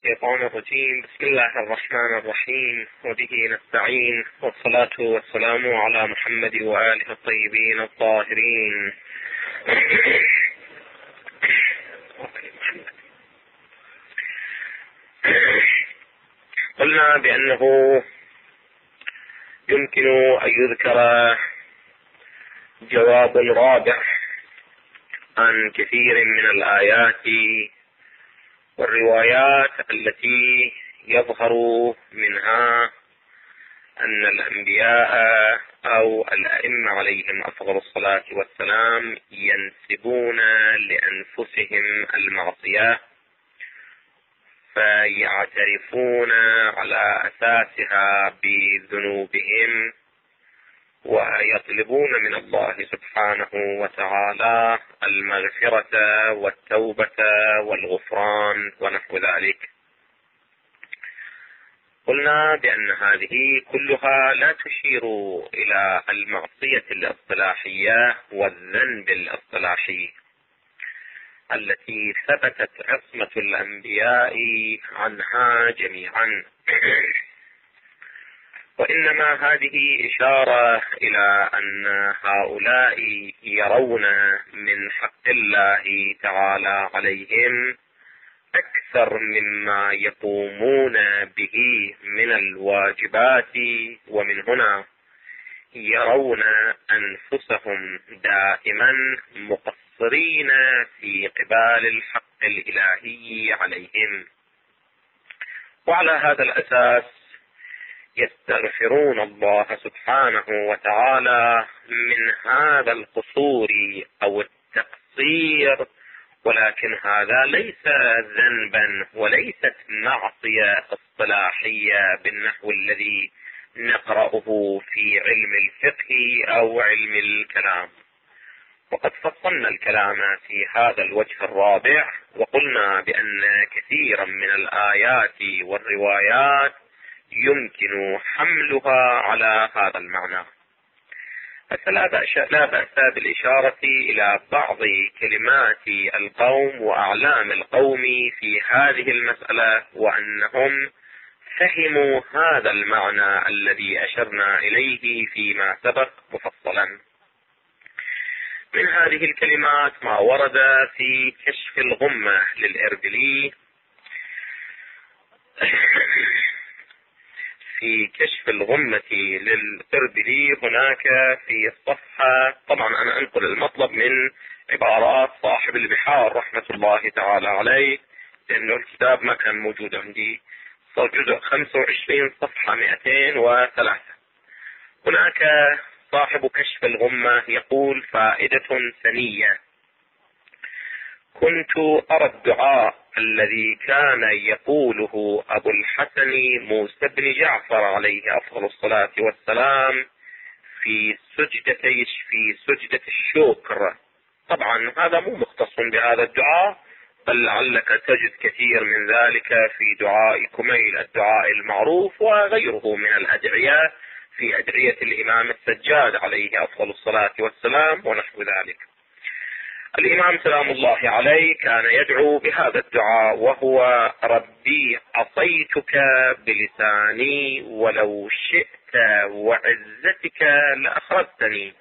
الشيطان الرجيم. بسم الله الرحمن الرحيم، وبه نستعين، والصلاة والسلام على محمد وآله الطيبين الطاهرين. قلنا بأنه يمكن أن يذكر جواب رابع عن كثير من الآيات والروايات التي يظهر منها أن الأنبياء أو الأئمة عليهم أفضل الصلاة والسلام ينسبون لأنفسهم المعصية، فيعترفون على أساسها بذنوبهم ويطلبون من الله سبحانه وتعالى المغفرة والتوبة والغفران ونحو ذلك. قلنا بأن هذه كلها لا تشير إلى المعصية الاصطلاحية والذنب الاصطلاحي التي ثبتت عصمة الأنبياء عنها جميعا، وإنما هذه إشارة إلى أن هؤلاء يرون من حق الله تعالى عليهم أكثر مما يقومون به من الواجبات، ومن هنا يرون أنفسهم دائما مقصرين في قبال الحق الإلهي عليهم، وعلى هذا الأساس يستغفرون الله سبحانه وتعالى من هذا القصور أو التقصير، ولكن هذا ليس ذنبا وليست معصية اصطلاحية بالنحو الذي نقرأه في علم الفقه أو علم الكلام. وقد فصلنا الكلام في هذا الوجه الرابع، وقلنا بأن كثيرا من الآيات والروايات يمكن حملها على هذا المعنى. فلا بأس بالإشارة إلى بعض كلمات القوم وأعلام القوم في هذه المسألة، وأنهم فهموا هذا المعنى الذي أشرنا إليه فيما سبق مفصلا. من هذه الكلمات ما ورد في كشف الغمة للإربيلي. في كشف الغمة للإربيلي هناك في الصفحة، طبعا أنا أنقل المطلب من عبارات صاحب البحار رحمة الله تعالى عليه، لأنه الكتاب ما كان موجود عندي، صار جزء 25 صفحة 203. هناك صاحب كشف الغمة يقول: فائدة ثنية: كنت أرى الدعاء الذي كان يقوله أبو الحسن موسى بن جعفر عليه أفضل الصلاة والسلام في سجدة الشكر. طبعا هذا مو مختص بهذا الدعاء، بل لعلك تجد كثير من ذلك في دعاء كميل، الدعاء المعروف، وغيره من الأدعية في أدعية الإمام السجاد عليه أفضل الصلاة والسلام ونحو ذلك. الإمام سلام الله عليه كان يدعو بهذا الدعاء، وهو: ربي عصيتك بلساني ولو شئت وعزتك لأخرجتني،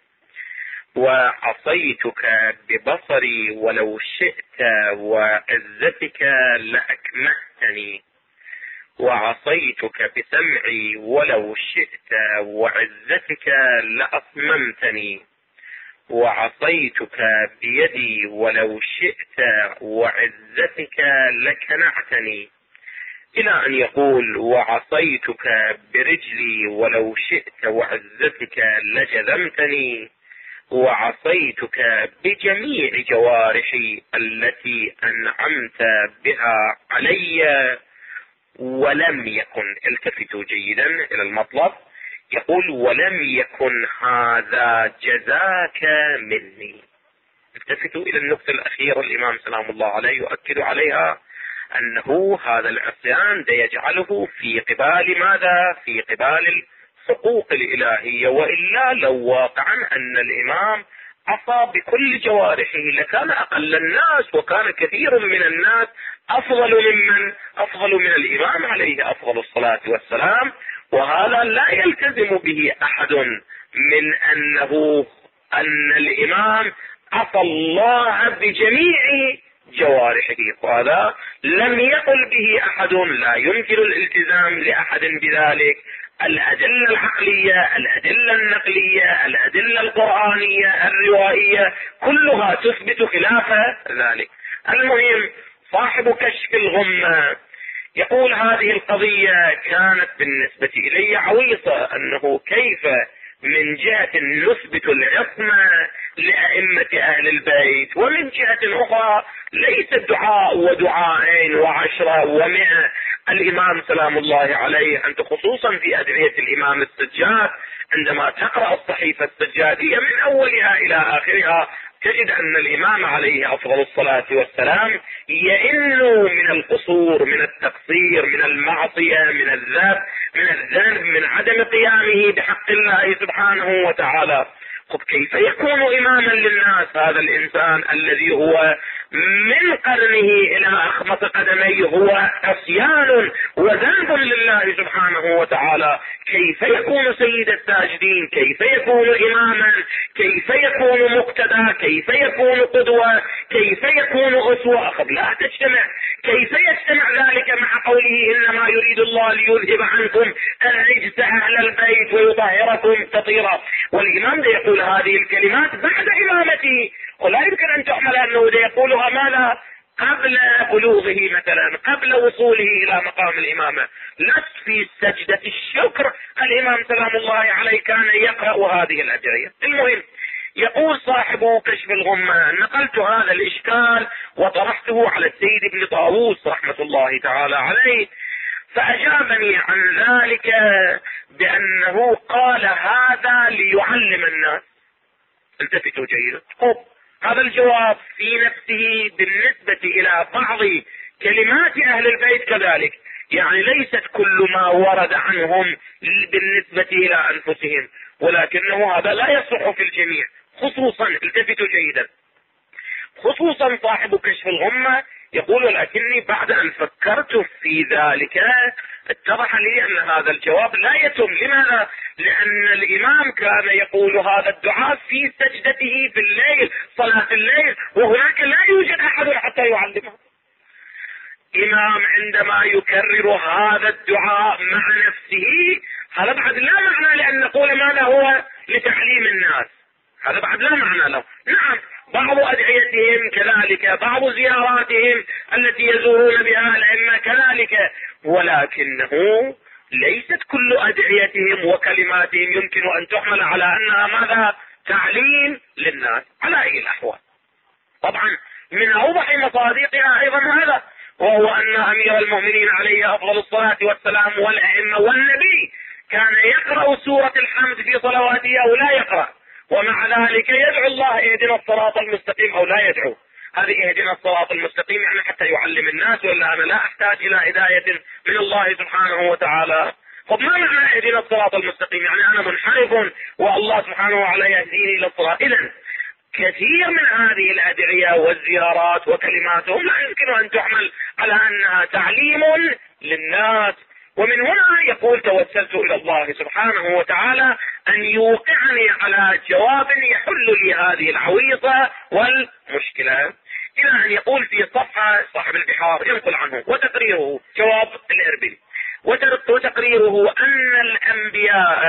وعصيتك ببصري ولو شئت وعزتك لأكمهتني، وعصيتك بسمعي ولو شئت وعزتك لأصممتني، وعصيتك بيدي ولو شئت وعزتك لكنعتني، إلى أن يقول: وعصيتك برجلي ولو شئت وعزتك لجذمتني، وعصيتك بجميع جوارحي التي أنعمت بها علي ولم يكن، التفتوا جيدا إلى المطلب، يقول: ولم يكن هذا جزاك مني. التفتوا إلى النقطة الأخيرة، الإمام سلام الله عليه يؤكد عليها أنه هذا العصيان يجعله في قبال ماذا؟ في قبال الحقوق الإلهية، وإلا لو واقعا أن الإمام عصى بكل جوارحه لكان أقل الناس، وكان كثير من الناس أفضل من الإمام عليه أفضل الصلاة والسلام. وهذا لا يلتزم به أحد من أن الإمام عصى الله بجميع جوارحه، وهذا لم يقل به أحد، لا يمكن الالتزام لأحد بذلك. الأدلة العقلية، الأدلة النقلية، الأدلة القرآنية الروائية كلها تثبت خلاف ذلك. المهم، صاحب كشف الغمة يقول هذه القضية كانت بالنسبة إلي عويصة، أنه كيف من جهة نثبت العصمة لأئمة أهل البيت، ومن جهة أخرى ليس دعاء ودعاءين وعشرة ومئة. الإمام سلام الله عليه، أنت خصوصا في أدعية الإمام السجاد عندما تقرأ الصحيفة السجادية من أولها إلى آخرها تجد أن الإمام عليه أفضل الصلاة والسلام يئن من القصور، من التقصير، من المعصية، من الذنب، من عدم قيامه بحق الله سبحانه وتعالى. طب كيف يكون إماما للناس هذا الإنسان الذي هو من قرنه إلى أخمص قدميه هو عصيان وذنب لله سبحانه وتعالى؟ كيف يكون سيد الساجدين؟ كيف يكون إماما؟ كيف يكون مقتدى؟ كيف يكون قدوة؟ كيف يكون أسوة؟ أخذ لا تجتمع. كيف يجتمع ذلك مع قوله إنما يريد الله ليذهب عنكم الرجس أهل البيت ويطهركم تطهيرا؟ والإمام يقول هذه الكلمات بعد إمامته، ولا يمكن أن تحمل أنه يقولها ماذا؟ قبل بلوغه مثلا، قبل وصوله إلى مقام الإمامة. لست في سجدة الشكر الإمام سلام الله عليه كان يقرأ هذه الأدعية. المهم، يقول صاحب كشف الغمة: نقلت هذا الإشكال وطرحته على السيد ابن طاووس رحمة الله تعالى عليه، فأجابني عن ذلك بأنه قال هذا ليعلم الناس. التفتوا جيدا. هذا الجواب في نفسه بالنسبة إلى بعض كلمات أهل البيت كذلك، يعني ليست كل ما ورد عنهم بالنسبة إلى أنفسهم، ولكنه هذا لا يصح في الجميع. خصوصا، التفتوا جيدا، خصوصا صاحب كشف الغمة يقول: لكني بعد أن فكرت في ذلك اتضح لي أن هذا الجواب لا يتم. لماذا؟ لأن الإمام كان يقول هذا الدعاء في سجدته في الليل، صلاة الليل، وهناك لا يوجد أحد حتى يعلمه. إمام عندما يكرر هذا الدعاء مع نفسه، هذا بعد لا معنى لأن نقول ماذا هو لتعليم الناس، هذا بعد لا معنى له. نعم، بعض أدعيتهم كذلك، بعض زياراتهم التي يزورون بها الأئمة كذلك، ولكنه ليست كل أدعيتهم وكلماتهم يمكن أن تحمل على أنها ماذا؟ تعليم للناس على أي الأحوال. طبعا من أوضح مصادقها أيضا هذا، وهو أن أمير المؤمنين عليه أفضل الصلاة والسلام والأئمة والنبي كان يقرأ سورة الحمد في صلواته أو لا يقرأ، ومع ذلك يدعو الله: اهدنا الصراط المستقيم، أو لا يدعو. هذه اهدنا الصراط المستقيم يعني حتى يعلم الناس، ولا أنا لا أحتاج إلى هداية من الله سبحانه وتعالى. طب ما معنى اهدنا الصراط المستقيم؟ يعني أنا منحرف والله سبحانه وتعالى يهديني إلى الصراط. إذن كثير من هذه الأدعية والزيارات وكلماتهم لا يمكن أن تحمل على أنها تعليم للناس. ومن هنا يقول: توسلت إلى الله سبحانه وتعالى أن يوقعني على جواب يحل لي هذه العويصة والمشكلة. إلى أن يقول في صفحة صاحب البحار ينقل عنه وتقريره، جواب الإربيلي، وتقريره أن الأنبياء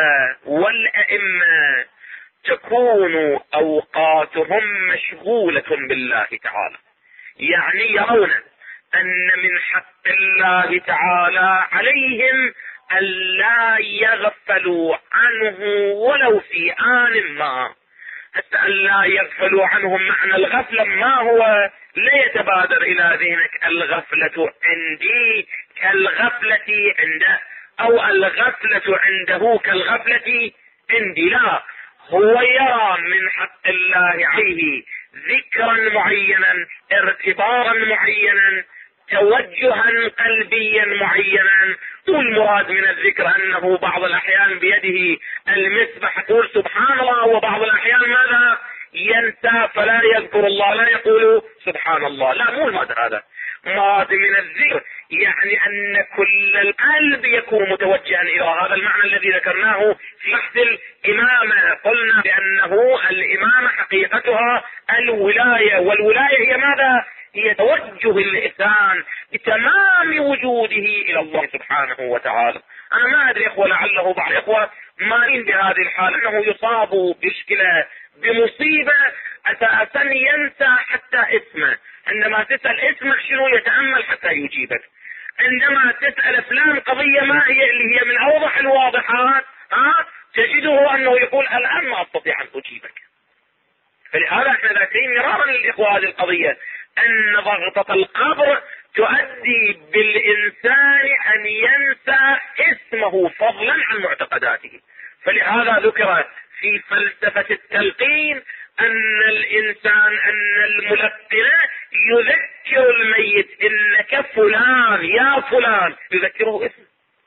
والأئمة تكون أوقاتهم مشغولة بالله تعالى، يعني يرون أن من حق الله تعالى عليهم ألا يغفلوا عنه ولو في آن ما. حتى ألا يغفلوا عنهم، معنى الغفلة ما هو؟ لا يتبادر إلى ذهنك الغفلة عندي كالغفلة عنده، أو الغفلة عنده كالغفلة عندي، لا، هو يرى من حق الله عليه ذكرا معينا، ارتباطا معينا، توجها قلبيا معينا. والمراد من الذكر أنه بعض الأحيان بيده المسبح يقول سبحان الله، وبعض الأحيان ماذا؟ ينسى فلا يذكر الله، لا يقول سبحان الله. لا، مو المراد هذا. ماض من الذكر، يعني ان كل القلب يكون متوجها الى هذا المعنى الذي ذكرناه في بحث الامامة. قلنا بانه الامامة حقيقتها الولاية، والولاية هي ماذا؟ هي توجه الانسان بتمام وجوده الى الله سبحانه وتعالى. انا ما ادري اخوة، لعله بعض الاخوة مارين بهذه الحال، انه يصاب بمشكلة بمصيبة اساسا ينسى حتى اسمه. عندما تسأل اسمك شنو يتأمل حتى يجيبك. عندما تسأل فلان قضية ما هي اللي هي من اوضح الواضحات تجده انه يقول الان ما استطيع ان اجيبك. فلهذا احنا ذاكرين مرارا للاخوة هذه القضية، ان ضغطة القبر تؤدي بالانسان ان ينسى اسمه فضلا عن معتقداته. فلهذا ذكر في فلسفة التلقين ان الانسان، ان الملقن يذكر الميت انك فلان يا فلان، يذكره اسمه،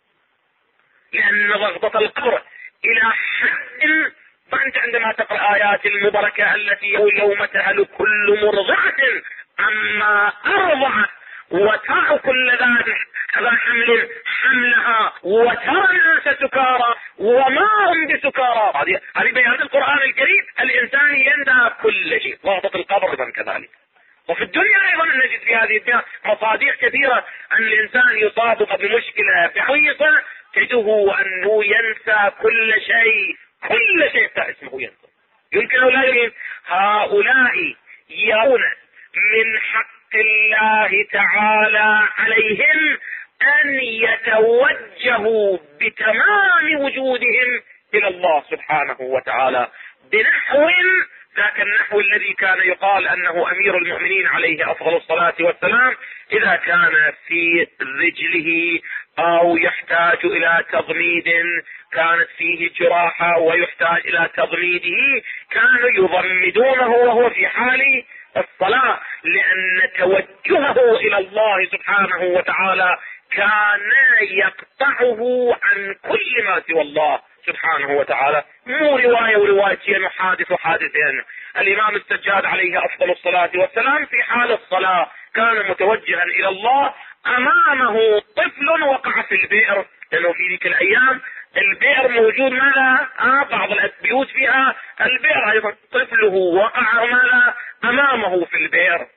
لان ضغطة القبر الى حد. فانت عندما تقرأ ايات المباركة التي يوم تهل كل مرضعة عما ارضعت وترى كل ذات حمل حملها وترى الناس سكارى وما هم بسكارى، هذه بيان القرآن الكريم. الانسان ينسى كل شيء، ضغطة القبر ايضا كذلك. وفي الدنيا ايضا نجد في هذه الدنيا مصادر كثيرة ان الانسان يصاب بمشكلة بحويصة تجده انه ينسى كل شيء، كل شيء اسمه ينسى. يمكن أو لا يمكن. هؤلاء يرون من حق الله تعالى عليهم ان يتوجهوا بتمام وجودهم الى الله سبحانه وتعالى بنحو ذاك النحو الذي كان يقال انه امير المؤمنين عليه افضل الصلاة والسلام اذا كان في رجله او يحتاج الى تضميد، كانت فيه جراحة ويحتاج الى تضميده، كانوا يضمدونه وهو في حال الصلاة، لان توجهه الى الله سبحانه وتعالى كان يقطعه عن كل ما سوى الله سبحانه وتعالى. مو رواية وروايتين وحادث وحادثين. الامام السجاد عليه افضل الصلاة والسلام في حال الصلاة كان متوجها الى الله، امامه طفل وقع في البئر، لانه في ذيك الايام البئر موجود ماذا بعض البيوت فيها البئر ايضا. طفله وقع ماذا امامه في البئر.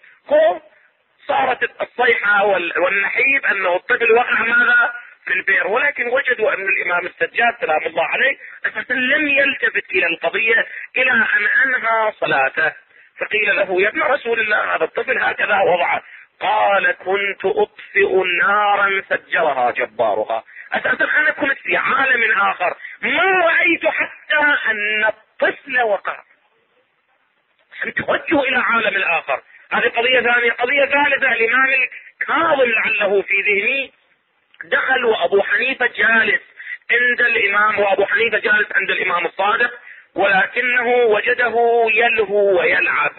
صارت الصيحة والنحيب انه الطفل وقع ماذا في البئر، ولكن وجدوا ان الامام السجاد سلام الله عليه اساسا لم يلتفت الى القضية الى ان انهى صلاته. فقيل له يا ابن رسول الله هذا الطفل هكذا وضعه. قال كنت اطفئ نارا سجرها جبارها. اساسا انا كنت في عالم اخر ما رأيت حتى ان الطفل وقع. توجه الى عالم اخر. هذه قضية ثانية. قضية ثالثة، الامام الكاظم لعله في ذهني دخل وابو حنيفة جالس عند الامام، وابو حنيفة جالس عند الامام الصادق، ولكنه وجده يلهو ويلعب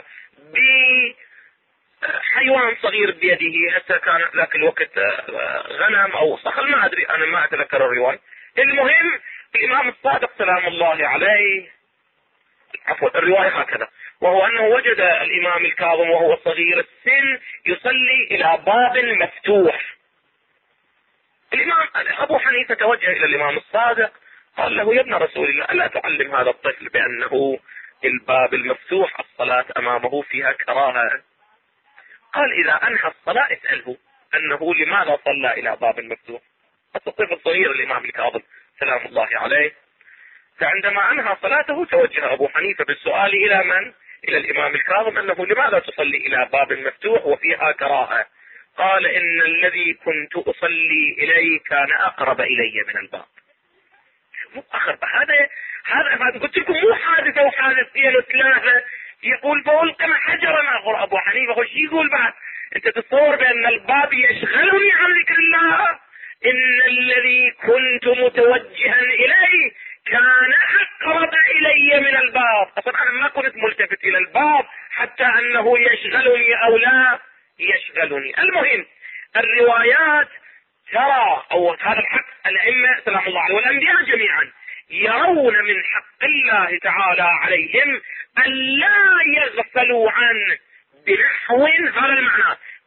بحيوان صغير بيده. هسه كان ذاك الوقت غنم او صخل، ما ادري، انا ما اتذكر الرواية. المهم الامام الصادق سلام الله عليه، عفوا الرواية هكذا، وهو انه وجد الامام الكاظم وهو صغير السن يصلي الى باب مفتوح. الامام ابو حنيفة توجه الى الامام الصادق قال له يا ابن رسول الله الا تعلم هذا الطفل بانه الباب المفتوح الصلاة امامه فيها كراهة. قال اذا انهى الصلاة اسأله انه لماذا صلى الى باب مفتوح. الطفل الصغير الامام الكاظم سلام الله عليه. فعندما انهى صلاته توجه ابو حنيفة بالسؤال الى من؟ الى الامام الكاظم انه لماذا تصلي الى باب مفتوح وفيها كراهة. قال ان الذي كنت اصلي اليه كان اقرب الي من الباب. مو اقرب، هذا قلت لكم مو حادثة وحادثتين وثلاثة. يقول فألقم حجرا. اقول ابو حنيفة وش يقول بعد؟ انت تتصور بان الباب يشغلني عن ذكر الله؟ ان الذي كنت متوجها اليه كان اقرب الي من الباب. اصلا انا ما كنت ملتفت الى الباب حتى انه يشغلني او لا يشغلني. المهم الروايات ترى او هذا الحق الائمة سلام الله عليه والانبياء جميعا يرون من حق الله تعالى عليهم ان لا يغفلوا عنه بنحو، هذا المعنى،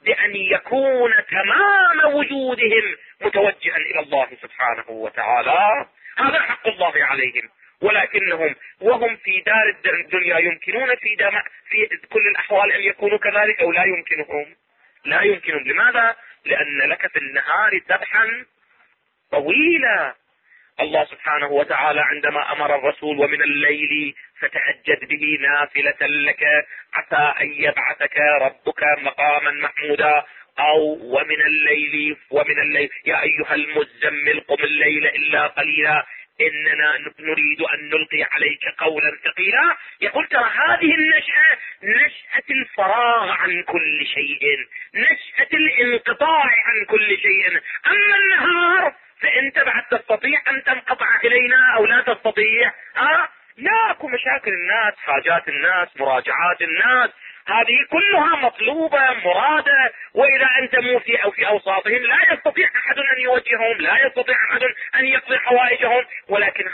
بأن يكون تمام وجودهم متوجها إلى الله سبحانه وتعالى. هذا حق الله عليهم، ولكنهم وهم في دار الدنيا يمكنون في كل الأحوال أن يكونوا كذلك أو لا يمكنهم؟ لا يمكنهم. لماذا؟ لأن لك في النهار سبحا طويلا. الله سبحانه وتعالى عندما أمر الرسول ومن الليل فتهجد به نافلة لك عسى أن يبعثك ربك مقاما محمودا، أو ومن الليل يا أيها المزمل قم الليل إلا قليلا إننا نريد أن نلقي عليك قولا ثقيلا. يقول ترى هذه النشأة نشأة الفراغ عن كل شيء، نشأة الانقطاع عن كل شيء. أما النهار فأنت بعد تستطيع أن تنقطع إلينا أو لا تستطيع؟ لا، مشاكل الناس، حاجات الناس، مراجعات الناس، هذه كلها مطلوبة مرادة، وإذا أنت موفي أو في أوساطهم لا يستطيع أحد أن يوجههم، لا يستطيع أحد أن يقضي حوائجهم. ولكن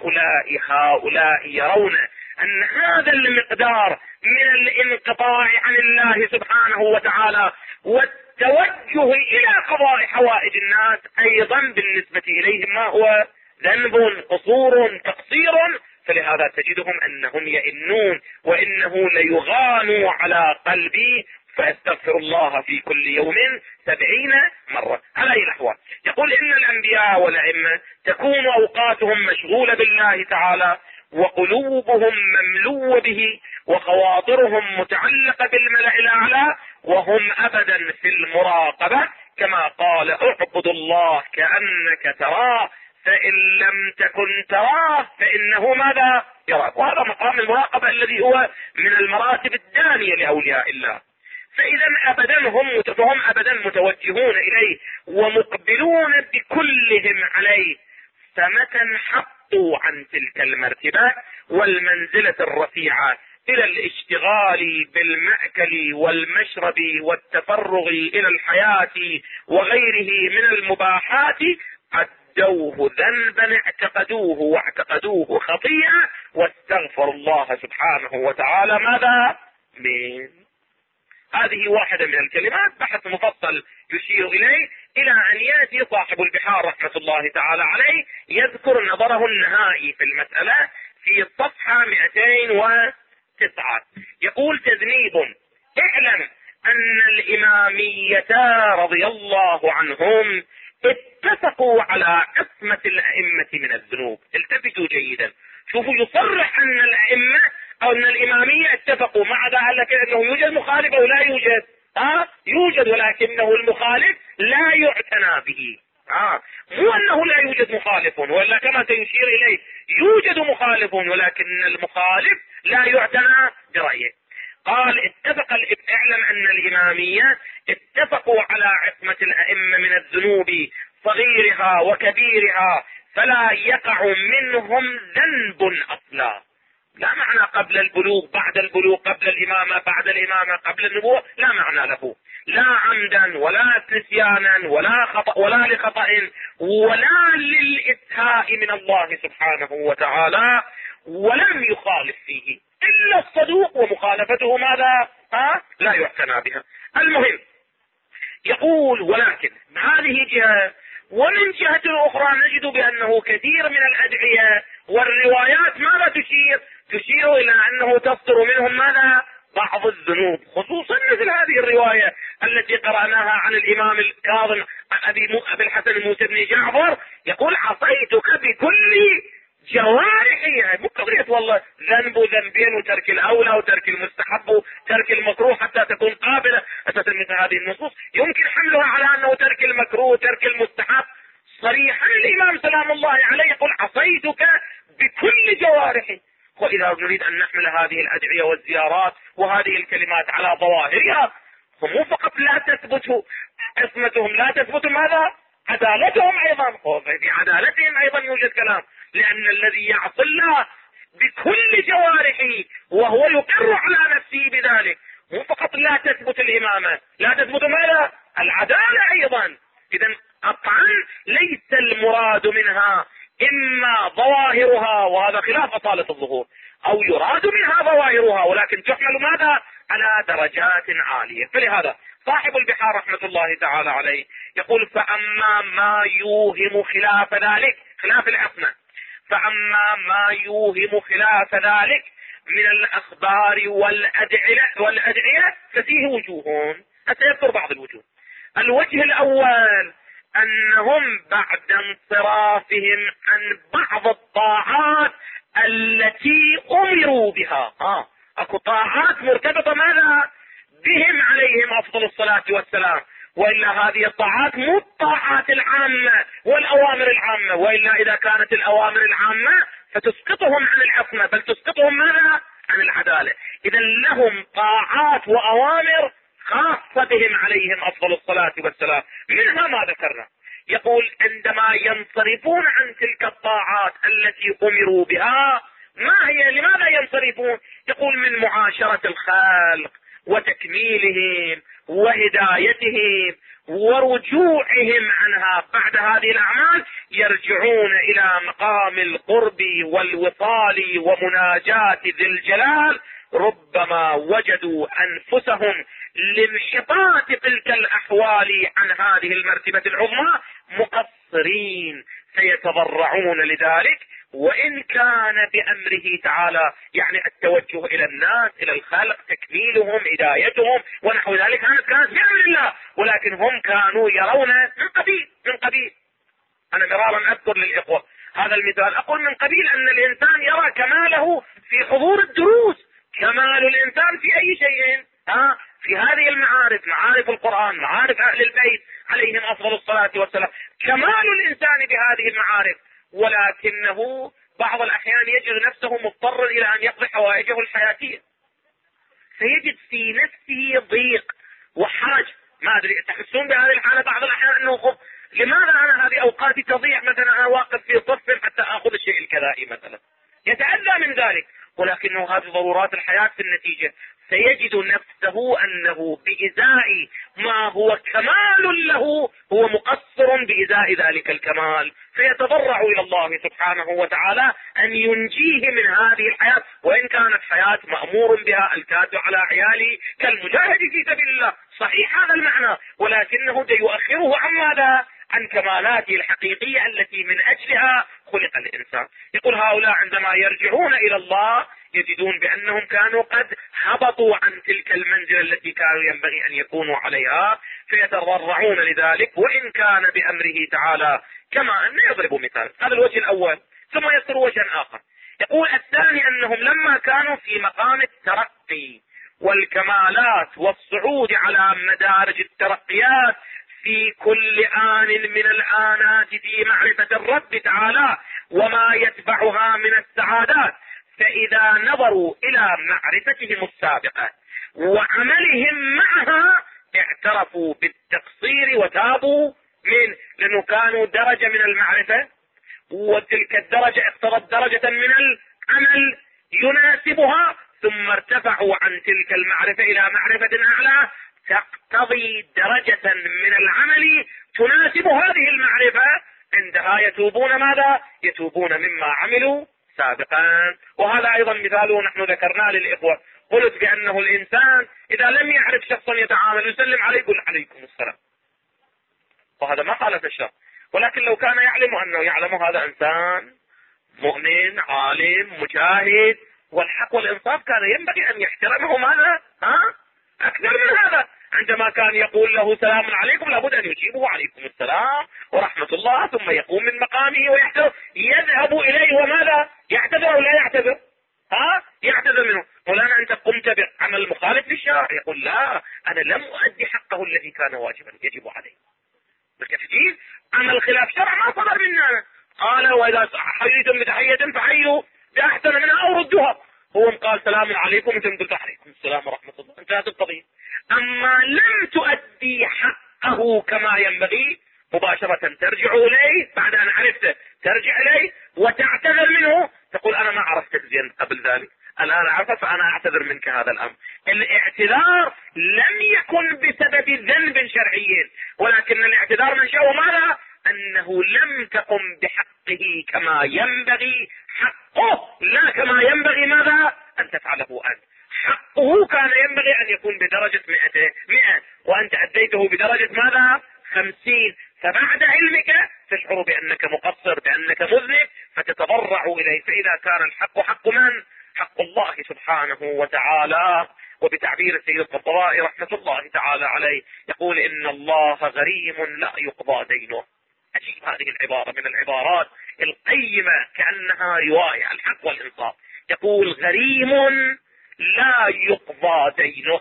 هؤلاء يرون أن هذا المقدار من الانقطاع عن الله سبحانه وتعالى والتوجه إلى قضاء حوائج الناس أيضا بالنسبة إليهم ما هو؟ ذنب، قصور، تقصير. فلهذا تجدهم أنهم يئنون وإنه ليغانوا على قلبي فاستغفر الله في كل يوم 70 مرة. على أي الأحوال يقول إن الأنبياء والأئمة تكون أوقاتهم مشغولة بالله تعالى وقلوبهم مملوءة به وخواطرهم متعلقة بالملأ الأعلى، وهم أبدا في المراقبة، كما قال اعبد الله كأنك تراه فإن لم تكن تراه فإنه ماذا؟ يراك. وهذا مقام المراقبة الذي هو من المراتب الدانية لأولياء الله. فإذا فهم أبدا متوجهون إليه ومقبلون بكلهم عليه. فمتى انحطوا عن تلك المرتبة والمنزلة الرفيعة إلى الاشتغال بالمأكل والمشرب والتفرغ إلى الحياة وغيره من المباحات، أدوه ذنبا اعتقدوه واعتقدوه خطيئة واستغفر الله سبحانه وتعالى ماذا؟ من هذه واحدة من الكلمات، بحث مفصل يشير إليه، إلى أن يأتي صاحب البحار رحمة الله تعالى عليه يذكر نظره النهائي في المسألة في الصفحة 209. يقول تذنيب: اعلم أن الإمامية رضي الله عنهم اتفقوا على عصمة الأئمة من الذنوب. التفتوا جيدا، شوفوا، يصرح أن الأئمة أو أن الإمامية اتفقوا، مع ذلك أنه يوجد مخالف أو لا يوجد؟ يوجد، ولكنه المخالف لا يعتنى به. مو أنه لا يوجد مخالف، ولا كما سيشير إليه يوجد مخالف ولكن المخالف لا يعتنى برأيه. قال اعلم أن الإمامية اتفقوا على عصمة الأئمة من الذنوب صغيرها وكبيرها، فلا يقع منهم ذنب أصلا. لا معنى قبل البلوغ، بعد البلوغ، قبل الإمامة، بعد الإمامة، قبل النبوة، لا معنى له، لا عمدا ولا نسيانا ولا لخطأ ولا للإسهاء من الله سبحانه وتعالى، ولم يخالف فيه إلا الصدوق، ومخالفته ماذا؟ لا يعتنى بها. المهم يقول: ولكن هذه جهة، ومن جهة أخرى نجد بأنه كثير من الأدعية والروايات ماذا تشير إلى أنه تصدر منهم ماذا؟ بعض الذنوب، خصوصا مثل هذه الرواية التي قرأناها عن الإمام الكاظم أبي الحسن موسى بن جعفر، يقول: عصيتك بكل جوارحي. مو قضية والله ذنبين وترك الأولى وترك المستحب وترك المكروه حتى تكون قابلة. أساسا مثل هذه النصوص يمكن حملها على أنه ترك المكروه وترك المستحب صريحا. الإمام سلام الله عليه يقول: عصيتك بكل جوارحي. وإذا نريد أن نحمل هذه الأدعية والزيارات وهذه الكلمات على ظواهرها، هم فقط لا تثبت عصمتهم، لا تثبت ماذا؟ عدالتهم أيضا. في عدالتهم أيضا يوجد كلام، لأن الذي يعصي الله بكل جوارحه وهو يقر على نفسه بذلك، مو فقط لا تثبت الإمامة، لا تثبت ماذا؟ العدالة أيضا. إذا قطعا ليس المراد منها إما ظواهرها، وهذا خلاف أصالة الظهور، أو يراد منها ظواهرها ولكن تحمل ماذا؟ على درجات عالية. فلهذا صاحب البحار رحمة الله تعالى عليه يقول: فأما ما يوهم خلاف ذلك، خلاف العصمة، فأما ما يوهم خلاف ذلك من الأخبار والأدعية ففيه وجوهون. سيذكر بعض الوجوه. الوجه الأول أنهم بعد انصرافهم عن بعض الطاعات التي أمروا بها، أكو طاعات مرتبطة ماذا بهم عليهم أفضل الصلاة والسلام، وإلا هذه الطاعات مو الطاعات العامة والأوامر العامة، وإلا إذا كانت الأوامر العامة فتسقطهم عن العصمة، بل تسقطهم ماذا عن العدالة. إذا لهم طاعات وأوامر خاصة بهم عليهم أفضل الصلاة والسلام، منها ما ذكرنا. يقول: عندما ينصرفون عن تلك الطاعات التي أمروا بها، ما هي؟ لماذا ينصرفون؟ يقول: من معاشرة الخلق وتكميلهم وهدايتهم ورجوعهم عنها بعد هذه الأعمال، يرجعون إلى مقام القرب والوصال ومناجاة ذي الجلال. ربما وجدوا أنفسهم لانحطاط تلك الأحوال عن هذه المرتبة العظمى مقصرين، فيتضرعون لذلك، وإن كان بأمره تعالى، يعني التوجه إلى الناس، إلى الخلق، تكميلهم، هدايتهم ونحو ذلك، كانت بأمر الله، ولكن هم كانوا يرون من قبيل. أنا مرارا أذكر للإخوة هذا المثال، أقول من قبيل أن الإنسان يرى كماله في حضور الدروس. كمال الإنسان في أي شيء؟ في هذه المعارف، معارف القرآن، معارف أهل البيت عليهم أفضل الصلاة والسلام، كمال الإنسان بهذه المعارف. ولكنه بعض الأحيان يجد نفسه مضطرا إلى أن يقضي حوائجه الحياتية، فيجد في نفسه ضيق وحرج. ما أدري تحسون بهذه الحالة بعض الأحيان أنه لماذا أنا هذه أوقاتي تضيع؟ مثلا أنا واقف في صف حتى أخذ الشيء الكذائي مثلا، يتأذى من ذلك، ولكنه هذه ضرورات الحياة في النتيجة. فيجد نفسه أنه بإزاء ما هو كمال له هو مقصر بإزاء ذلك الكمال، فيتضرع إلى الله سبحانه وتعالى أن ينجيه من هذه الحياة، وإن كانت حياة مأمور بها، الكاد على عيالي كالمجاهد في سبيل الله، صحيح هذا المعنى، ولكنه يؤخره عن ماذا؟ عن كمالاته الحقيقية التي من أجلها خلق الإنسان. يقول: هؤلاء عندما يرجعون إلى الله يجدون بأنهم كانوا قد هبطوا عن تلك المنزلة التي كانوا ينبغي أن يكونوا عليها، فيتضرعون لذلك، وإن كان بأمره تعالى، كما أن يضرب مثال. هذا الوجه الأول. ثم يذكر وجه آخر، يقول: الثاني أنهم لما كانوا في مقام الترقي والكمالات والصعود على مدارج الترقيات في كل آن من الآنات في معرفة الرب تعالى وما يتبعها من السعادات، فإذا نظروا إلى معرفتهم السابقة وعملهم معها اعترفوا بالتقصير وتابوا لأنه كانوا درجة من المعرفة، وتلك الدرجة اقتضت درجة من العمل يناسبها، ثم ارتفعوا عن تلك المعرفة إلى معرفة أعلى تقتضي درجة من العمل تناسب هذه المعرفة. عندها يتوبون ماذا؟ يتوبون مما عملوا سابقا. وهذا أيضا مثاله نحن ذكرناه للإخوة. قلت بأنه الإنسان إذا لم يعرف شخصا يتعامل يسلم عليه يقول: عليكم السلام، وهذا ما خالف الشرع. ولكن لو كان يعلم هذا إنسان مؤمن عالم مجاهد والحق والإنصاف، كان ينبغي أن يحترمه ماذا؟ أكثر من هذا. عندما كان يقول له سلام عليكم لابد أن يجيبه عليكم السلام ورحمة الله، ثم يقوم من مقامه ويحترم، يذهب إليه وماذا؟ يعتذر أو لا يعتذر؟ يعتذر منه. مولانا أنت قمت بعمل مخالف للشرع، يقول: لا، أنا لم أؤدي حقه الذي كان واجبا يجب عليه. بالتفجير عمل خلاف شرع ما صدر منا. قال: وإذا حييتم بتحية فحيوا بأحسن منها أو ردوها. هو قال سلام عليكم، انتم قلت عليكم السلام ورحمة الله، انتهت القضية. أما لم تؤدي حقه كما ينبغي، مباشرة ترجع إليه بعد أن عرفته، ترجع إليه وتعتذر منه، تقول: أنا ما عرفتك زين قبل ذلك، الآن عرفت فأنا أعتذر منك هذا الأمر. الاعتذار لم يكن بسبب ذنب شرعي، ولكن الاعتذار منشأه ماذا؟ أنه لم تقم بحقه كما ينبغي، حقه لا كما ينبغي ماذا؟ أن تفعله أنت. حقه كان ينبغي أن يكون بدرجة 100 وأنت أديته بدرجة ماذا؟ 50. فبعد علمك تشعر بأنك مقصر، بأنك مذنب، فتتضرع إليه. فإذا كان الحق حق من؟ حق الله سبحانه وتعالى. وبتعبير السيد الطبراني رحمة الله تعالى عليه يقول: إن الله غريم لا يقضى دينه. عجيب هذه العبارة، من العبارات القيمة كأنها رواية الحق والإنصاف. يقول: غريم لا يقضى دينه.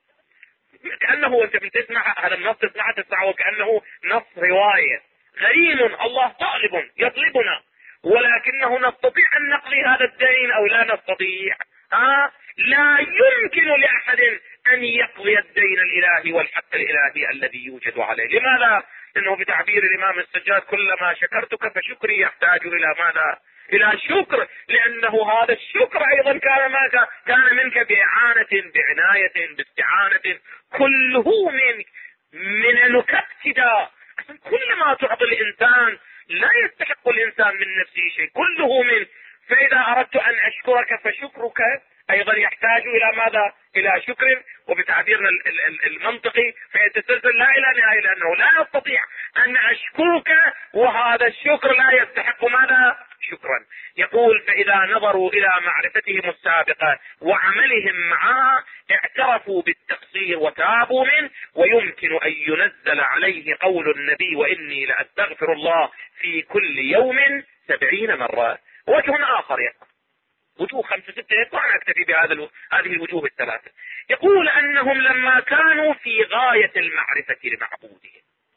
كأنه أنت بتسمع هذا النص تسمعه وكأنه نص رواية. غريم، الله طالب يطلبنا، ولكنه نستطيع أن نقضي هذا الدين أو لا نستطيع؟ لا يمكن لأحد أن يقضي الدين الإلهي والحق الإلهي الذي يوجد عليه. لماذا؟ لأنه بتعبير الإمام السجاد: كلما شكرتك فشكري يحتاج إلى ماذا؟ إلى شكر، لأنه هذا الشكر أيضا كان منك بإعانة، بعناية، باستعانة، كله منك ابتداء. كل ما تعطي الإنسان لا يستحق الإنسان من نفسه شيء، كله منك. فإذا أردت أن أشكرك فشكرك أيضا يحتاج إلى ماذا؟ إلى شكر. وبتعبيرنا المنطقي فيتسلسل لا إلى نهاية، لأنه لا أستطيع أن أشكرك وهذا الشكر لا يستحق ماذا؟ شكرا. يقول: فإذا نظروا إلى معرفتهم السابقة وعملهم معها اعترفوا بالتقصير وتابوا منه، ويمكن أن ينزل عليه قول النبي: وإني لأستغفر الله في كل يوم 70 مرة. وجه آخر يقول وجوه 5 6 وأنا أكتفي بهذه الوجوه الثلاثة. يقول أنهم لما كانوا في غاية المعرفة لمعبودهم.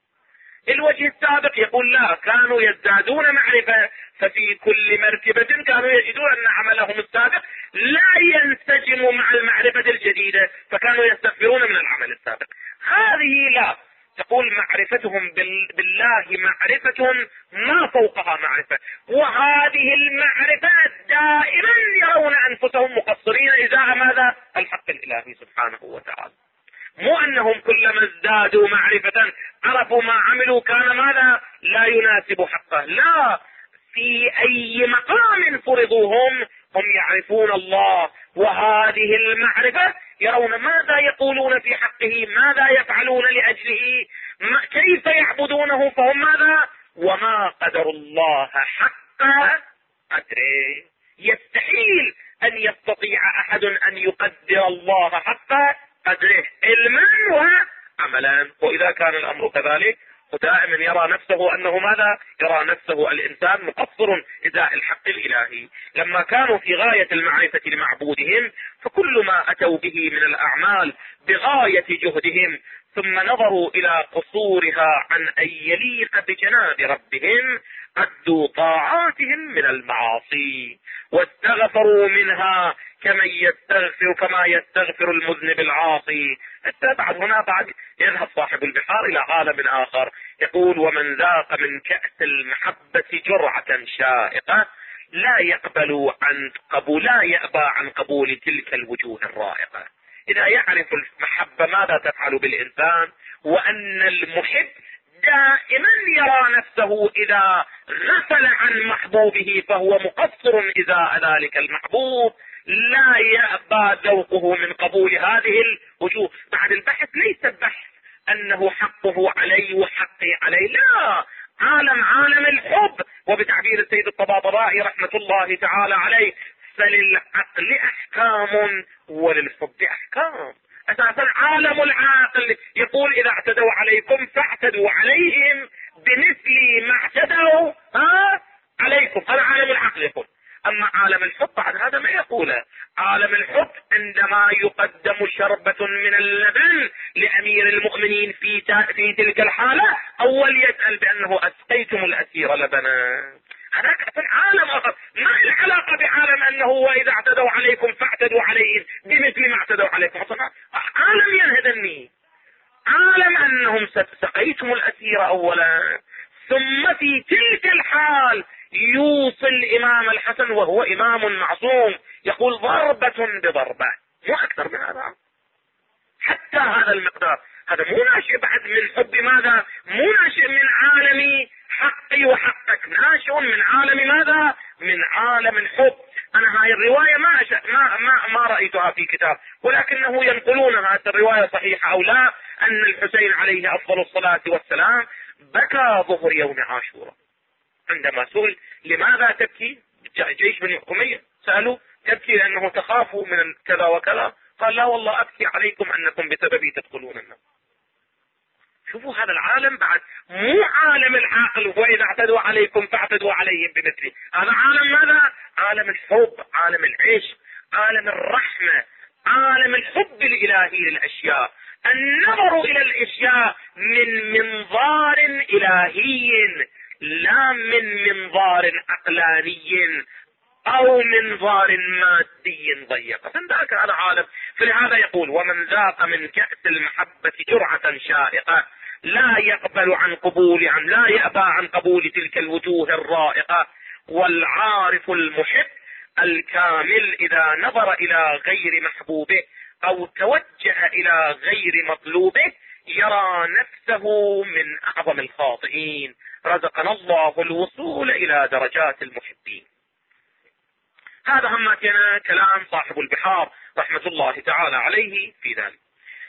الوجه السابق يقول: لا، كانوا يزدادون معرفة، ففي كل مرتبة كانوا يجدون أن عملهم السابق لا ينسجم مع المعرفة الجديدة، فكانوا يستكبرون من العمل السابق. هذه لا، تقول معرفتهم بالله معرفة ما فوقها معرفة، وهذه المعرفة دائما يرون أنفسهم مقصرين إزاء ماذا؟ الحق الإلهي سبحانه وتعالى. مو أنهم كلما ازدادوا معرفة عرفوا ما عملوا كان ماذا؟ لا يناسب حقه. لا، في أي مقام فرضوهم هم يعرفون الله، وهذه المعرفة يرون ماذا يقولون في حقه، ماذا يفعلون لأجله، كيف يعبدونه، فهم ماذا؟ وما قدر الله حق قدره. يستحيل أن يستطيع أحد أن يقدر الله حق قدره علما وعملا. وإذا كان الأمر كذلك ودائما يرى نفسه أنه ماذا؟ يرى نفسه الإنسان مقصر إزاء الحق الإلهي. لما كانوا في غاية المعرفة لمعبودهم فكل ما أتوا به من الأعمال بغاية جهدهم، ثم نظروا إلى قصورها عن أن يليق بجناب ربهم أدوا طاعاتهم من المعاصي واستغفروا منها كما يستغفر المذنب العاصي. حتى بعد هنا بعد يذهب صاحب البحار إلى عالم آخر يقول: ومن ذاق من كأس المحبة جرعة شائقة لا يأبى عن قبول تلك الوجوه الرائقة. إذا يعرف المحبة ماذا تفعل بالإنسان، وأن المحب دائما يرى نفسه إذا غفل عن محبوبه فهو مقصر إزاء ذلك المحبوب، لا يأبى ذوقه من قبول هذه الوجوه. بعد البحث ليس البحث أنه حقه علي وحقي علي، لا، عالم الحب. وبتعبير السيد الطباطبائي رحمة الله تعالى عليه: فللعقل أحكام وللحب أحكام. أساسا عالم العقل يقول: إذا اعتدوا عليكم فاعتدوا عليهم بمثل ما اعتدوا عليكم. هذا عالم العقل يقول. أما عالم الحب بعد هذا ما يقوله. عالم الحب عندما يقدم شربة من اللبن لأمير المؤمنين في تلك الحالة أول يسأل بأنه أسقيتم الأسير لبنا. هذاك عالم آخر، ما العلاقة بعالم أنه وإذا اعتدوا عليكم فاعتدوا عليهم بمثل ما اعتدوا عليكم. عالم ينهدني، عالم أنهم سقيتم الأسير أولا، ثم في تلك الحال يوصل الإمام الحسن وهو إمام معصوم يقول: ضربة بضربة، مو أكثر من هذا. حتى هذا المقدار، هذا مو ناشئ بعد من حب ماذا؟ مو ناشئ من عالم حقي وحقك، ناشئ من عالم ماذا؟ من عالم الحب. انا هاي الرواية ما رأيتها في كتاب، ولكنه ينقلونها الرواية صحيحة او لا، ان الحسين عليه افضل الصلاة والسلام بكى ظهر يوم عاشوراء. عندما سئل لماذا تبكي جيش بني أمية، سألوا تبكي لأنه تخافوا من كذا وكذا، قال لا والله أبكي عليكم أنكم بسببي تدخلون النار. شوفوا هذا العالم بعد مو عالم العقل، وإذا اعتدوا عليكم فاعتدوا عليهم بمثله. هذا عالم ماذا؟ عالم الحب، عالم العشق، عالم الرحمة، عالم الحب الإلهي للأشياء، النظر إلى الأشياء من منظار إلهي لا من منظار عقلاني او منظار مادي ضيق. فذاك هذا عالم. فلهذا يقول ومن ذاق من كأس المحبة جرعة شائقة لا يقبل لا يأبى عن قبول تلك الوجوه الرائقة. والعارف المحب الكامل إذا نظر إلى غير محبوبه أو توجه إلى غير مطلوبه يرى نفسه من أعظم الخاطئين. رزقنا الله الوصول إلى درجات المحبين. هذا همتنا كلام صاحب البحار رحمة الله تعالى عليه في ذلك.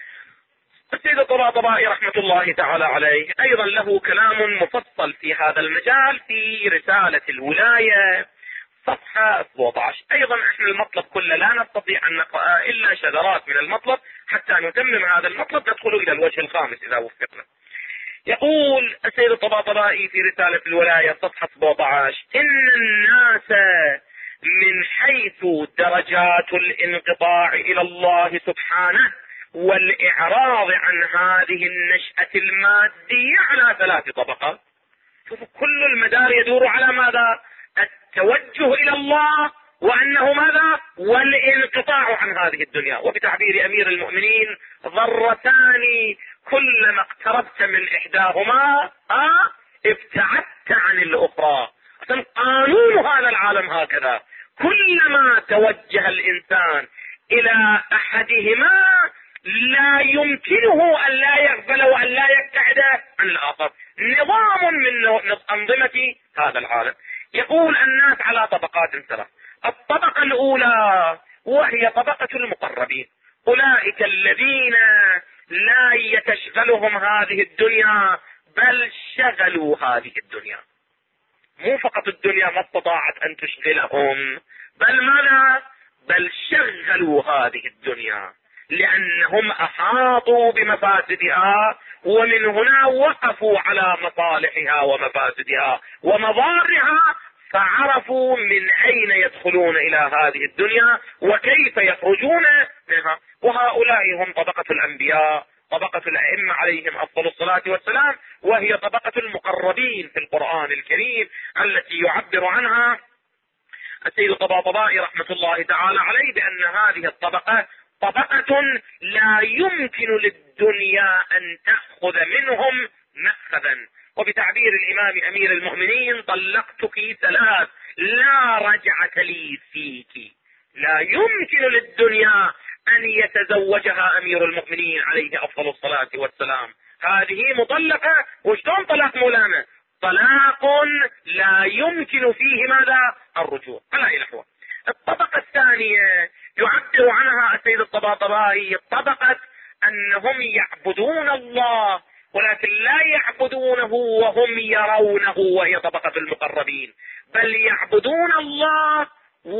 السيد الطباطبائي رحمة الله تعالى عليه أيضا له كلام مفصل في هذا المجال في رسالة الولاية صفحة 17. أيضا احنا المطلب كله لا نستطيع أن نقرأ إلا شذرات من المطلب حتى نتمم هذا المطلب ندخل إلى الوجه الخامس إذا وفقنا. يقول السيد الطباطبائي في رسالة الولاية صفحة 17 إن الناس من حيث درجات الانقطاع إلى الله سبحانه والإعراض عن هذه النشأة المادية على 3 طبقات. شوفوا كل المدار يدور على ماذا؟ التوجه إلى الله، وأنه ماذا؟ والانقطاع عن هذه الدنيا. وبتعبير أمير المؤمنين ضرتان كلما اقتربت من إحداهما ابتعدت عن الأخرى. قانون هذا العالم هكذا، كلما توجه الإنسان إلى أحدهما لا يمكنه أن لا يغفل وأن لا يبتعد عن الآخر. نظام من أنظمة هذا العالم. يقول الناس على طبقات 3. الطبقة الأولى وهي طبقة المقربين، أولئك الذين لا يتشغلهم هذه الدنيا بل شغلوا هذه الدنيا. مو فقط الدنيا ما استطاعت أن تشغلهم، بل ماذا؟ بل شغلوا هذه الدنيا لأنهم أحاطوا بمفاسدها، ومن هنا وقفوا على مصالحها ومفاسدها ومضارها، فعرفوا من أين يدخلون إلى هذه الدنيا وكيف يخرجون منها. وهؤلاء هم طبقة الأنبياء، طبقة الأئمة عليهم أفضل الصلاة والسلام، وهي طبقة المقربين في القرآن الكريم التي يعبر عنها السيد الطباطبائي رحمة الله تعالى عليه بأن هذه الطبقة طبقة لا يمكن للدنيا أن تأخذ منهم مأخذا. وبتعبير الإمام أمير المؤمنين طلقتك 3 لا رجعة لي فيك. لا يمكن للدنيا أن يتزوجها أمير المؤمنين عليه أفضل الصلاة والسلام. هذه مطلقة. وشلون طلاق مولانا؟ طلاق لا يمكن فيه ماذا؟ الرجوع على أي نحو. الطبقة الثانية يعبر عنها السيد الطباطبائي طبقة أنهم يعبدون الله ولكن لا يعبدونه وهم يرونه، وهي طبقة المقربين، بل يعبدون الله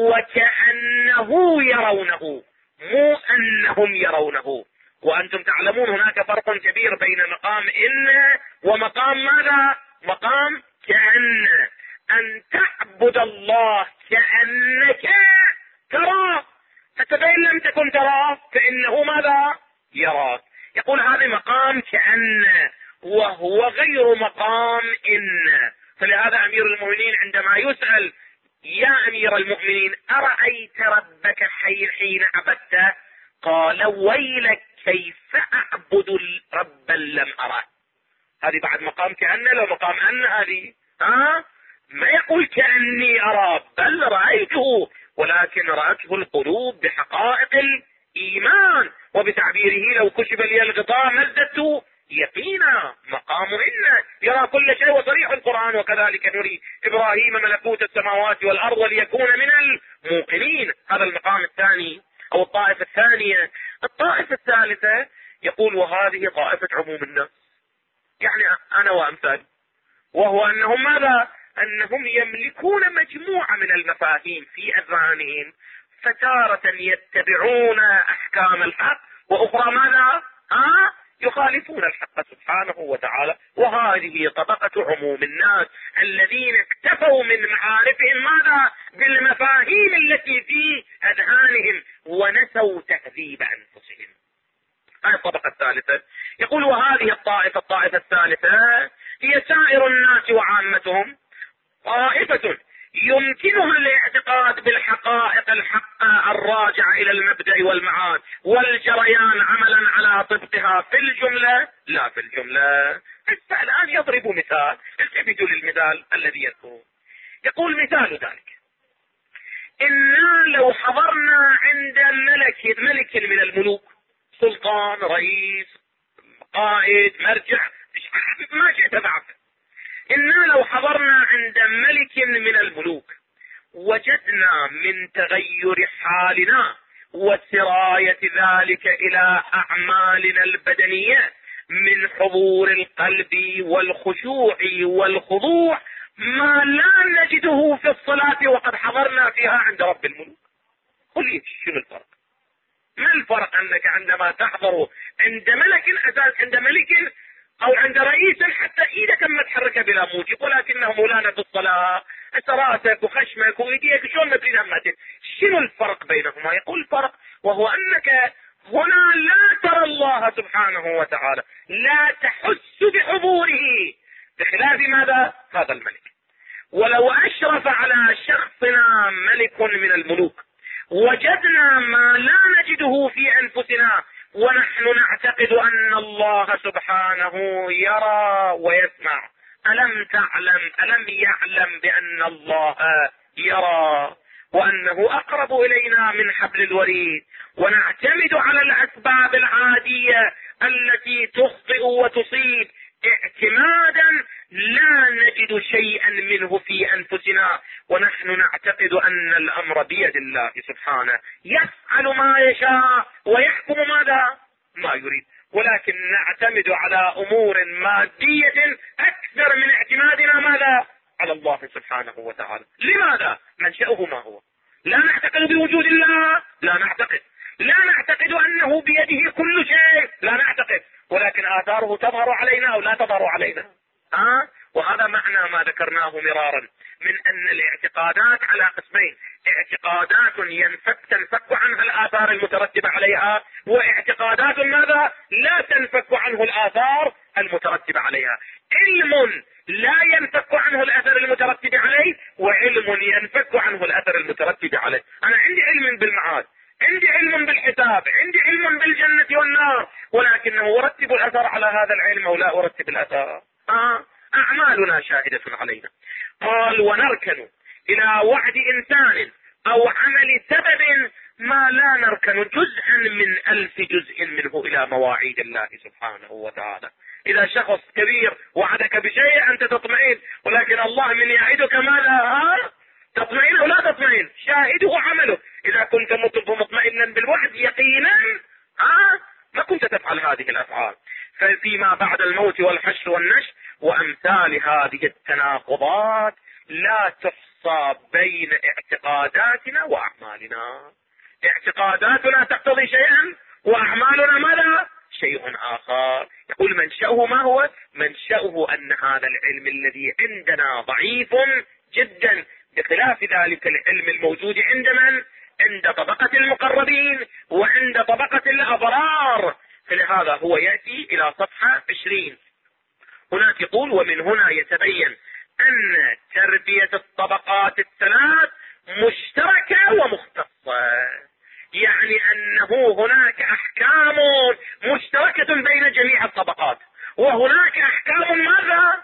وكأنه يرونه مو أنهم يرونه. وأنتم تعلمون هناك فرق كبير بين مقام إن ومقام ماذا؟ مقام كأن. أن تعبد الله كأنك تراه، حتى فإن لم تكن تراه فإنه ماذا؟ يراك. يقول هذا مقام كأن وهو غير مقام إن. فلهذا أمير المؤمنين عندما يسأل يا أمير المؤمنين أرأيت ربك حين عبدته؟ قال ويلك كيف أعبد ربا لم أره. هذه بعد مقام كأن لو مقام أن هذه ما يقول كأني أرى، بل رأيته، ولكن رأته القلوب بحقائق الإيمان. وبتعبيره لو كشف لي الغطاء ما ازددت يقينا، مقام إن يرى كل شيء وصريح القرآن وكذلك نري إبراهيم ملكوت السماوات والأرض ليكون من الموقنين. هذا المقام الثاني أو الطائفة الثانية. الطائفة الثالثة يقول وهذه طائفة عموم الناس، يعني أنا وأمثال، وهو أنهم ماذا؟ أنهم يملكون مجموعة من المفاهيم في أذهانهم، فتارة يتبعون أحكام الحق وأخرى ماذا؟ يخالفون الحق سبحانه وتعالى. وهذه طبقة عموم الناس الذين اكتفوا من معارفهم ماذا؟ بالمفاهيم التي في أذهانهم ونسوا تهذيب أنفسهم. هذه الطبقة الثالثة. يقول وهذه الطائفة الثالثة هي سائر الناس وعامتهم، طائفة يمكنها الاعتقاد بالحقائق الحقة الراجعة إلى المبدأ والمعاد والجريان عملا على طبقها في الجملة لا في الجملة. الآن يضرب مثال، التفتوا للمثال الذي يذكره. يقول مثال ذلك: إنا لو حضرنا عند ملك من الملوك، سلطان، رئيس، قائد، مرجع، ما شئت بعد، إنا لو حضرنا عند ملك من الملوك وجدنا من تغير حالنا وسراية ذلك إلى أعمالنا البدنية من حضور القلب والخشوع والخضوع ما لا نجده في الصلاة وقد حضرنا فيها عند رب الملوك. قل لي شنو الفرق؟ ما الفرق أنك عندما تحضر عند ملك أساس، عند ملك أو عند رئيس حتى إيدك ما تحركها بلا موجب، ولكنه مولانا في الصلاة راسك وخشمك وإيديك شلون ما تريد همتك؟ شنو الفرق بينهما؟ يقول الفرق وهو أنك هنا لا ترى الله سبحانه وتعالى، لا تحس بحضوره، بخلاف ماذا؟ هذا الملك. ولو أشرف على شخصنا ملك من الملوك وجدنا ما لا نجده في أنفسنا ونحن نعتقد أن الله سبحانه يرى ويسمع، ألم يعلم بأن الله يرى وأنه أقرب إلينا من حبل الوريد، ونعتمد على الأسباب العادية التي تخطئ وتصيب اعتمادا لا نجد شيئا منه في أنفسنا، ونحن نعتقد أن الأمر بيد الله سبحانه يفعل ما يشاء ويحكم ماذا؟ ما يريد، ولكن نعتمد على أمور مادية أكثر من اعتمادنا ماذا؟ على الله سبحانه وتعالى. لماذا؟ منشأه ما هو؟ لا نعتقد بوجود الله، لا نعتقد أنه بيده كل شيء، لا نعتقد، ولكن آثاره تظهر علينا أو لا تظهر علينا. وهذا معنى ما ذكرناه مرارا من أن الاعتقادات على قسمين: اعتقادات تنفك عنها الآثار المترتبة عليها، واعتقادات ماذا؟ لا تنفك عنه الآثار المترتبة عليها. علم لا ينفك عنه الأثر المترتب عليه، وعلم ينفك عنه الأثر المترتب عليه. أنا عندي علم بالمعاد، عندي علم بالحساب، عندي علم بالجنة والنار، ولكنه أرتب الأثر على هذا العلم أو لا أرتب الأثر؟ أعمالنا شاهدة علينا. قال ونركن إلى وعد إنسان أو عمل سبب ما لا نركن جزءا من 1000 جزء منه إلى مواعيد الله سبحانه وتعالى. إذا شخص كبير وعدك بشيء أنت تطمئن، ولكن الله من يعدك ماذا؟ تطمئن أو لا تطمئن؟ شاهده عمله. إذا كنت مطمئنا بالوعد يقينا ما كنت تفعل هذه الأفعال. ففيما بعد الموت والحشر والنشر وأمثال هذه التناقضات لا تحصى بين اعتقاداتنا وأعمالنا. اعتقاداتنا تقتضي شيئا وأعمالنا ماذا؟ شيء آخر. يقول منشأه ما هو؟ منشأه أن هذا العلم الذي عندنا ضعيف جدا، بخلاف ذلك العلم الموجود عند من؟ عند طبقة المقربين وعند طبقة الأبرار. فلهذا هو يأتي إلى صفحة 20 هناك يقول: ومن هنا يتبين أن تربية الطبقات الثلاث مشتركة ومختصة، يعني أنه هناك أحكام مشتركة بين جميع الطبقات، وهناك أحكام ماذا؟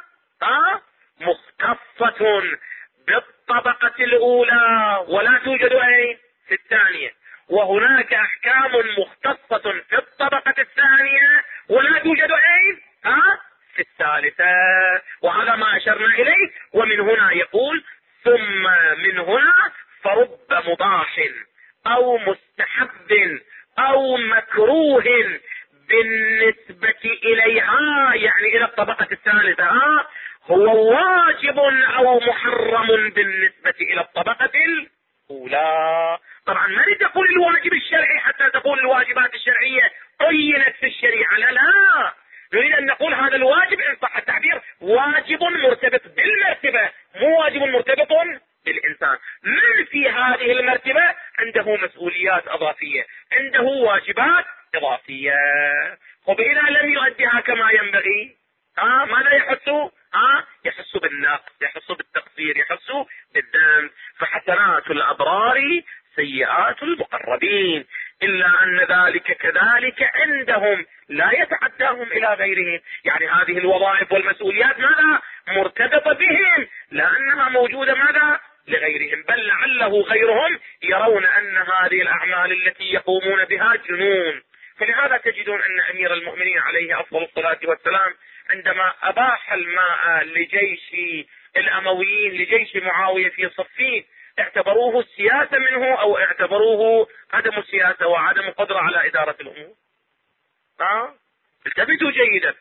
مختصة بالطبقة الأولى ولا توجد في الثانية، وهناك أحكام مختصة في الطبقة الثانية ولا توجد في الثالثة. وهذا ما أشرنا إليه. ومن هنا يقول ثم من هنا فرب مباح أو مستحب أو مكروه بالنسبة إليها، يعني إلى الطبقة الثالثة، هو واجب أو محرم بالنسبة إلى الطبقة الأولى. طبعا ما تقول الواجب الشرعي حتى تقول الواجبات الشرعية قينت في الشريعة، لا، نريد أن نقول هذا الواجب إن صح التعبير واجب مرتبط بالمرتبة، مو واجب مرتبط بالإنسان. من في هذه المرتبة عنده مسؤوليات إضافية، عنده واجبات إضافية. وإذا لم يؤديها كما ينبغي ماذا يحس؟ يحس بالنقص، يحس بالتقصير، يحس بالذنب. فحسنات الأبرار سيئات المقربين، إلا أن ذلك كذلك عندهم لا يتعداهم إلى غيرهم. يعني هذه الوظائف والمسؤوليات ماذا؟ مرتبطة بهم، لأنها موجودة ماذا؟ لغيرهم. بل لعله غيرهم يرون أن هذه الأعمال التي يقومون بها جنون. فلهذا تجدون أن أمير المؤمنين عليه أفضل الصلاة والسلام عندما أباح الماء لجيش الأمويين، لجيش معاوية في صفين، اعتبروه السياسة منه أو اعتبروه عدم السياسة وعدم قدرة على إدارة الأمور؟ التفتوا جيدا.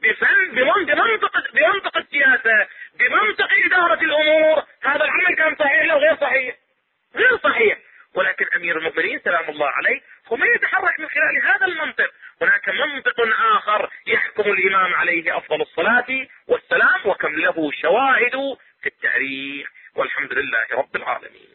بمنطق السياسة، بمنطق إدارة الأمور، هذا العمل كان صحيح لو غير صحيح؟ غير صحيح. ولكن أمير المؤمنين سلام الله عليه هو ما يتحرك من خلال هذا المنطق. هناك منطق آخر يحكم الإمام عليه أفضل الصلاة والسلام، وكم له شواهد في التاريخ. والحمد لله رب العالمين.